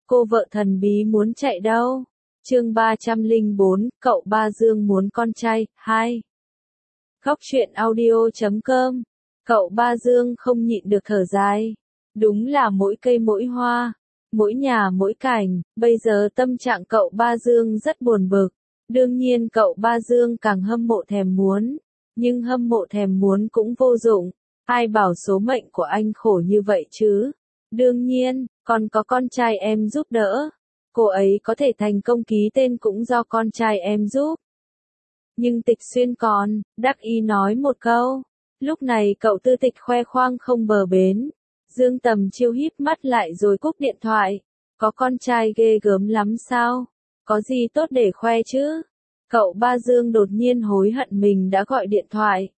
Cô vợ thần bí muốn chạy đâu? Chương 304, cậu ba Dương muốn con trai, 2. Góc truyện audio.com. Cậu ba Dương không nhịn được thở dài. Đúng là mỗi cây mỗi hoa, mỗi nhà mỗi cảnh, bây giờ tâm trạng cậu ba Dương rất buồn bực. Đương nhiên cậu ba Dương càng hâm mộ thèm muốn, nhưng hâm mộ thèm muốn cũng vô dụng. Ai bảo số mệnh của anh khổ như vậy chứ? Đương nhiên, còn có con trai em giúp đỡ. Cô ấy có thể thành công ký tên cũng do con trai em giúp. Nhưng Tịch Xuyên còn, đắc ý nói một câu. Lúc này cậu Tư Tịch khoe khoang không bờ bến. Dương Tầm Chiêu híp mắt lại rồi cúp điện thoại. Có con trai ghê gớm lắm sao? Có gì tốt để khoe chứ? Cậu ba Dương đột nhiên hối hận mình đã gọi điện thoại.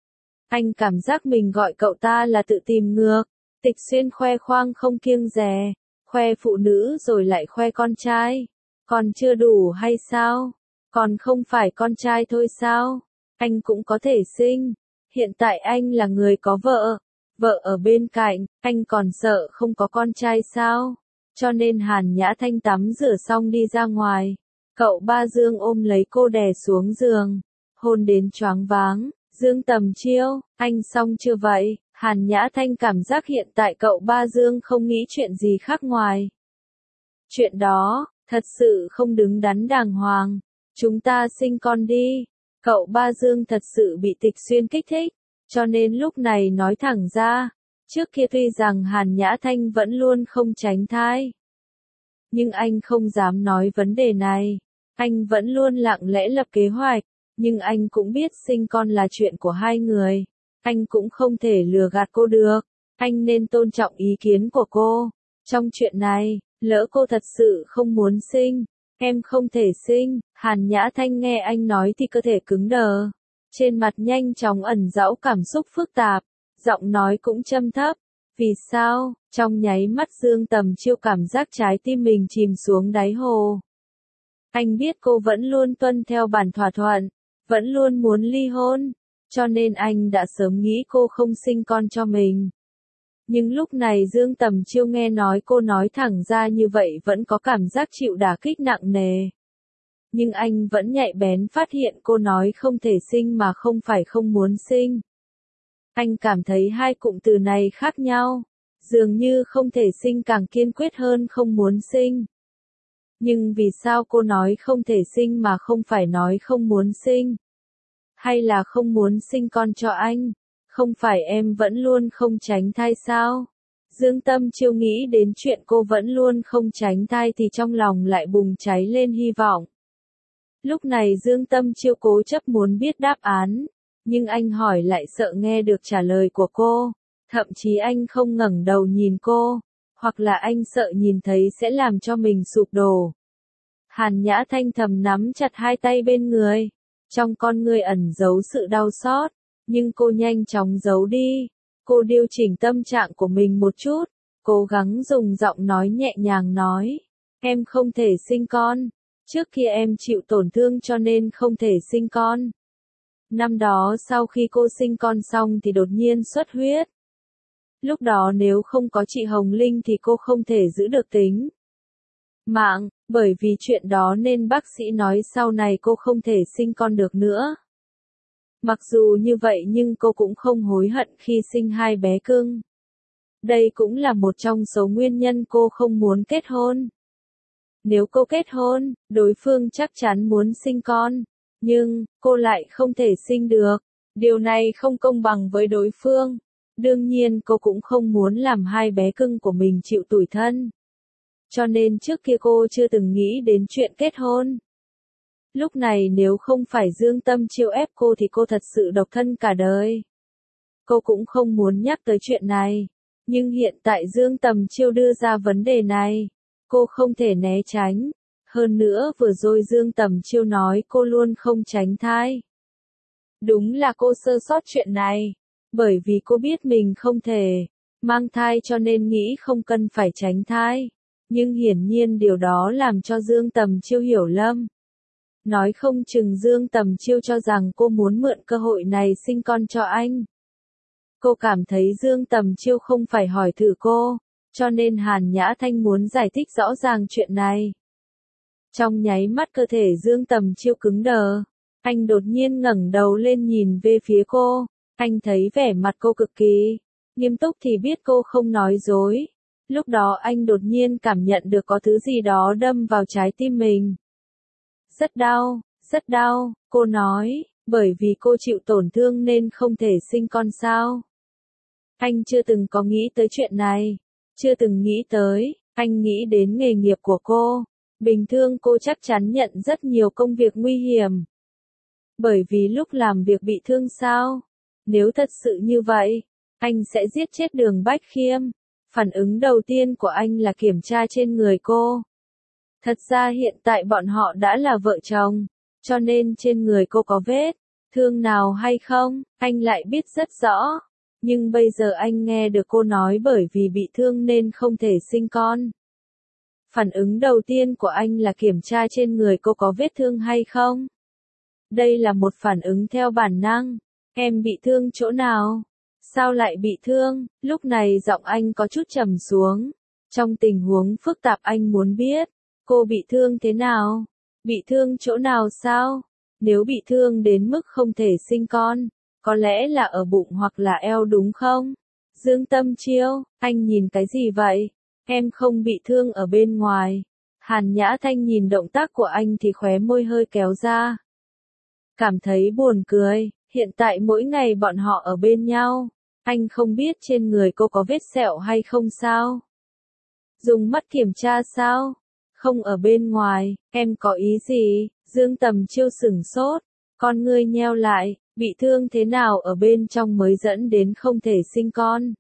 Anh cảm giác mình gọi cậu ta là tự tìm ngược. Tịch Xuyên khoe khoang không kiêng dè, khoe phụ nữ rồi lại khoe con trai. Còn chưa đủ hay sao? Còn không phải con trai thôi sao? Anh cũng có thể sinh. Hiện tại anh là người có vợ, vợ ở bên cạnh, anh còn sợ không có con trai sao? Cho nên Hàn Nhã Thanh tắm rửa xong đi ra ngoài. Cậu ba Dương ôm lấy cô đè xuống giường, hôn đến choáng váng. Dương Tầm Chiêu, anh xong chưa vậy? Hàn Nhã Thanh cảm giác hiện tại cậu ba Dương không nghĩ chuyện gì khác ngoài. Chuyện đó, thật sự không đứng đắn đàng hoàng. Chúng ta sinh con đi. Cậu ba Dương thật sự bị Tịch Xuyên kích thích, cho nên lúc này nói thẳng ra. Trước kia tuy rằng Hàn Nhã Thanh vẫn luôn không tránh thai, nhưng anh không dám nói vấn đề này. Anh vẫn luôn lặng lẽ lập kế hoạch, nhưng anh cũng biết sinh con là chuyện của hai người. Anh cũng không thể lừa gạt cô được. Anh nên tôn trọng ý kiến của cô. Trong chuyện này, lỡ cô thật sự không muốn sinh, em không thể sinh. Hàn Nhã Thanh nghe anh nói thì cơ thể cứng đờ. Trên mặt nhanh chóng ẩn dõi cảm xúc phức tạp. Giọng nói cũng trầm thấp. Vì sao? Trong nháy mắt Dương Tầm Chiêu cảm giác trái tim mình chìm xuống đáy hồ. Anh biết cô vẫn luôn tuân theo bản thỏa thuận, vẫn luôn muốn ly hôn, cho nên anh đã sớm nghĩ cô không sinh con cho mình. Nhưng lúc này Dương Tầm Chiêu nghe nói cô nói thẳng ra như vậy vẫn có cảm giác chịu đả kích nặng nề. Nhưng anh vẫn nhạy bén phát hiện cô nói không thể sinh mà không phải không muốn sinh. Anh cảm thấy hai cụm từ này khác nhau, dường như không thể sinh càng kiên quyết hơn không muốn sinh. Nhưng vì sao cô nói không thể sinh mà không phải nói không muốn sinh? Hay là không muốn sinh con cho anh? Không phải em vẫn luôn không tránh thai sao? Dương Tâm Chiêu nghĩ đến chuyện cô vẫn luôn không tránh thai thì trong lòng lại bùng cháy lên hy vọng. Lúc này Dương Tâm Chiêu cố chấp muốn biết đáp án, nhưng anh hỏi lại sợ nghe được trả lời của cô. Thậm chí anh không ngẩng đầu nhìn cô, hoặc là anh sợ nhìn thấy sẽ làm cho mình sụp đổ. Hàn Nhã Thanh thầm nắm chặt hai tay bên người, trong con người ẩn giấu sự đau xót, nhưng cô nhanh chóng giấu đi. Cô điều chỉnh tâm trạng của mình một chút, cố gắng dùng giọng nói nhẹ nhàng nói, em không thể sinh con, trước kia em chịu tổn thương cho nên không thể sinh con. Năm đó sau khi cô sinh con xong thì đột nhiên xuất huyết. Lúc đó nếu không có chị Hồng Linh thì cô không thể giữ được tính mạng, bởi vì chuyện đó nên bác sĩ nói sau này cô không thể sinh con được nữa. Mặc dù như vậy nhưng cô cũng không hối hận khi sinh hai bé cưng. Đây cũng là một trong số nguyên nhân cô không muốn kết hôn. Nếu cô kết hôn, đối phương chắc chắn muốn sinh con, nhưng cô lại không thể sinh được. Điều này không công bằng với đối phương. Đương nhiên cô cũng không muốn làm hai bé cưng của mình chịu tủi thân. Cho nên trước kia cô chưa từng nghĩ đến chuyện kết hôn. Lúc này nếu không phải Dương Tâm Chiêu ép cô thì cô thật sự độc thân cả đời. Cô cũng không muốn nhắc tới chuyện này. Nhưng hiện tại Dương Tầm Chiêu đưa ra vấn đề này, cô không thể né tránh. Hơn nữa vừa rồi Dương Tầm Chiêu nói cô luôn không tránh thai. Đúng là cô sơ sót chuyện này. Bởi vì cô biết mình không thể mang thai cho nên nghĩ không cần phải tránh thai. Nhưng hiển nhiên điều đó làm cho Dương Tầm Chiêu hiểu lầm. Nói không chừng Dương Tầm Chiêu cho rằng cô muốn mượn cơ hội này sinh con cho anh. Cô cảm thấy Dương Tầm Chiêu không phải hỏi thử cô, cho nên Hàn Nhã Thanh muốn giải thích rõ ràng chuyện này. Trong nháy mắt cơ thể Dương Tầm Chiêu cứng đờ, anh đột nhiên ngẩng đầu lên nhìn về phía cô, anh thấy vẻ mặt cô cực kỳ nghiêm túc thì biết cô không nói dối. Lúc đó anh đột nhiên cảm nhận được có thứ gì đó đâm vào trái tim mình. Rất đau, cô nói, bởi vì cô chịu tổn thương nên không thể sinh con sao. Anh chưa từng có nghĩ tới chuyện này, chưa từng nghĩ tới, anh nghĩ đến nghề nghiệp của cô. Bình thường cô chắc chắn nhận rất nhiều công việc nguy hiểm. Bởi vì lúc làm việc bị thương sao? Nếu thật sự như vậy, anh sẽ giết chết Đường Bách Khiêm. Phản ứng đầu tiên của anh là kiểm tra trên người cô. Thật ra hiện tại bọn họ đã là vợ chồng, cho nên trên người cô có vết thương nào hay không, anh lại biết rất rõ. Nhưng bây giờ anh nghe được cô nói bởi vì bị thương nên không thể sinh con. Phản ứng đầu tiên của anh là kiểm tra trên người cô có vết thương hay không. Đây là một phản ứng theo bản năng. Em bị thương chỗ nào? Sao lại bị thương? Lúc này giọng anh có chút trầm xuống. Trong tình huống phức tạp anh muốn biết, cô bị thương thế nào? Bị thương chỗ nào sao? Nếu bị thương đến mức không thể sinh con, có lẽ là ở bụng hoặc là eo đúng không? Dương Tâm Chiêu, anh nhìn cái gì vậy? Em không bị thương ở bên ngoài. Hàn Nhã Thanh nhìn động tác của anh thì khóe môi hơi kéo ra. Cảm thấy buồn cười, hiện tại mỗi ngày bọn họ ở bên nhau. Anh không biết trên người cô có vết sẹo hay không sao? Dùng mắt kiểm tra sao? Không ở bên ngoài, em có ý gì? Dương Tầm Chiêu sửng sốt, con ngươi nheo lại, bị thương thế nào ở bên trong mới dẫn đến không thể sinh con?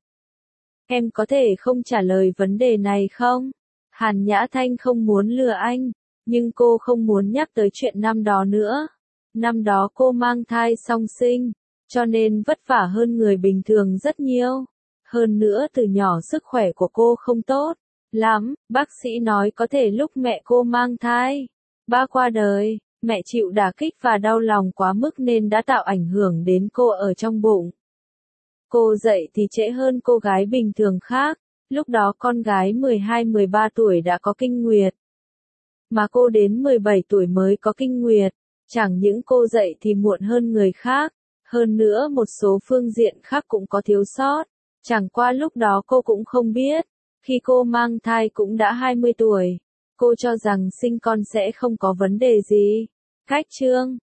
Em có thể không trả lời vấn đề này không? Hàn Nhã Thanh không muốn lừa anh, nhưng cô không muốn nhắc tới chuyện năm đó nữa. Năm đó cô mang thai song sinh, cho nên vất vả hơn người bình thường rất nhiều. Hơn nữa từ nhỏ sức khỏe của cô không tốt lắm, bác sĩ nói có thể lúc mẹ cô mang thai, ba qua đời, mẹ chịu đả kích và đau lòng quá mức nên đã tạo ảnh hưởng đến cô ở trong bụng. Cô dậy thì trễ hơn cô gái bình thường khác, lúc đó con gái 12-13 tuổi đã có kinh nguyệt. Mà cô đến 17 tuổi mới có kinh nguyệt, chẳng những cô dậy thì muộn hơn người khác, hơn nữa một số phương diện khác cũng có thiếu sót. Chẳng qua lúc đó cô cũng không biết, khi cô mang thai cũng đã 20 tuổi, cô cho rằng sinh con sẽ không có vấn đề gì. Cách chương